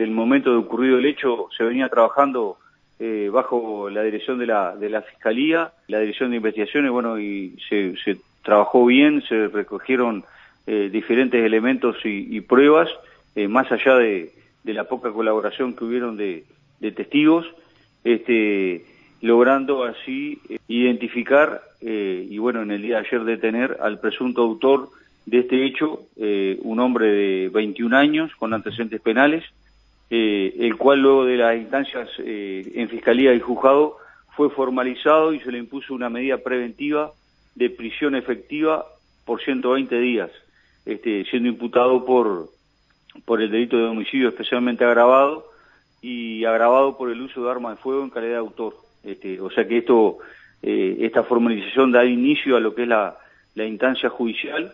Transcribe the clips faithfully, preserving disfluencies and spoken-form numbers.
desde el momento de ocurrido el hecho se venía trabajando eh, bajo la dirección de la, de la Fiscalía, la Dirección de Investigaciones, bueno, y se, se trabajó bien, se recogieron eh, diferentes elementos y, y pruebas, eh, más allá de, de la poca colaboración que hubieron de, de testigos, este, logrando así eh, identificar eh, y bueno, en el día de ayer detener al presunto autor de este hecho, eh, un hombre de veintiún años con antecedentes penales, eh, el cual luego de las instancias eh, en Fiscalía y Juzgado fue formalizado y se le impuso una medida preventiva de prisión efectiva por ciento veinte días, este, siendo imputado por, por el delito de homicidio especialmente agravado y agravado por el uso de arma de fuego en calidad de autor. Este, o sea que esto, eh, esta formalización da inicio a lo que es la, la instancia judicial.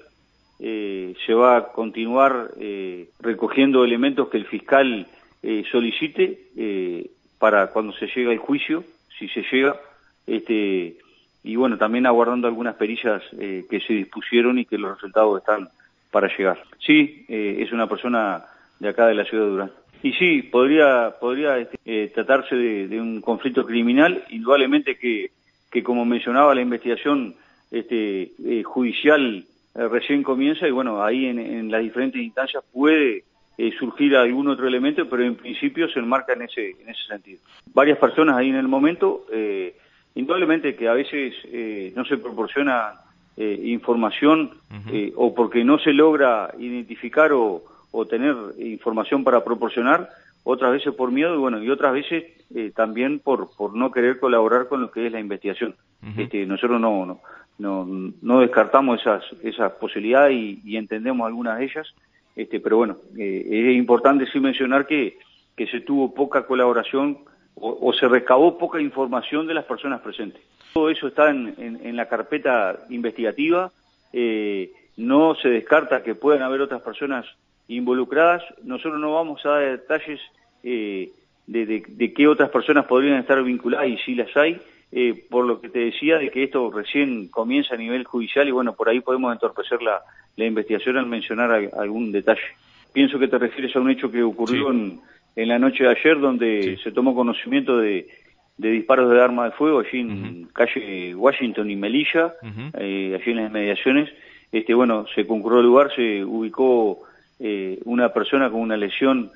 Eh, se va a continuar eh, recogiendo elementos que el fiscal eh, solicite eh, para cuando se llegue al juicio, si se llega, este, y bueno, también aguardando algunas perillas eh, que se dispusieron y que los resultados están para llegar. Sí, eh, es una persona de acá de la ciudad de Durán. Y sí, podría podría este, eh, tratarse de, de un conflicto criminal, indudablemente que, que como mencionaba, la investigación este, eh, judicial eh, recién comienza y bueno, ahí en, en las diferentes instancias puede eh, surgir algún otro elemento, pero en principio se enmarca en ese, en ese sentido. Varias personas ahí en el momento, eh, indudablemente que a veces eh, no se proporciona eh, información uh-huh. eh, o porque no se logra identificar o o tener información para proporcionar, otras veces por miedo y bueno, y otras veces eh, también por por no querer colaborar con lo que es la investigación. Uh-huh. Este, nosotros no, no no no descartamos esas esas posibilidades y, y entendemos algunas de ellas, este, pero bueno, eh, es importante sí mencionar que que se tuvo poca colaboración o, o se recabó poca información de las personas presentes. Todo eso está en, en, en la carpeta investigativa, eh, no se descarta que puedan haber otras personas involucradas. Nosotros no vamos a dar detalles eh, de, de, de qué otras personas podrían estar vinculadas y si las hay, eh, por lo que te decía de que esto recién comienza a nivel judicial y bueno, por ahí podemos entorpecer la, la investigación al mencionar a, algún detalle. Pienso que te refieres a un hecho que ocurrió sí. en, en la noche de ayer donde sí. se tomó conocimiento de, de disparos de arma de fuego allí en uh-huh. calle Washington y Melilla, uh-huh. eh, allí en las inmediaciones. Este, bueno, se concurrió al lugar, se ubicó Eh, una persona con una lesión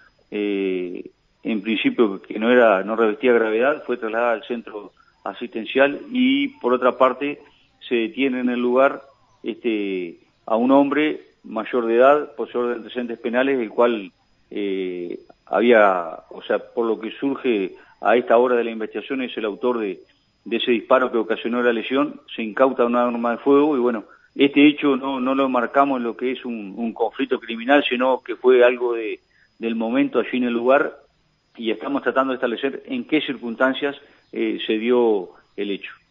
eh, en principio que no era no revestía gravedad, fue trasladada al centro asistencial y por otra parte se detiene en el lugar este a un hombre mayor de edad, poseedor de antecedentes penales, el cual eh, había, o sea, por lo que surge a esta hora de la investigación es el autor de, de ese disparo que ocasionó la lesión. Se incauta una arma de fuego y bueno, este hecho no, no lo marcamos en lo que es un, un conflicto criminal, sino que fue algo de, del momento allí en el lugar y estamos tratando de establecer en qué circunstancias eh, se dio el hecho.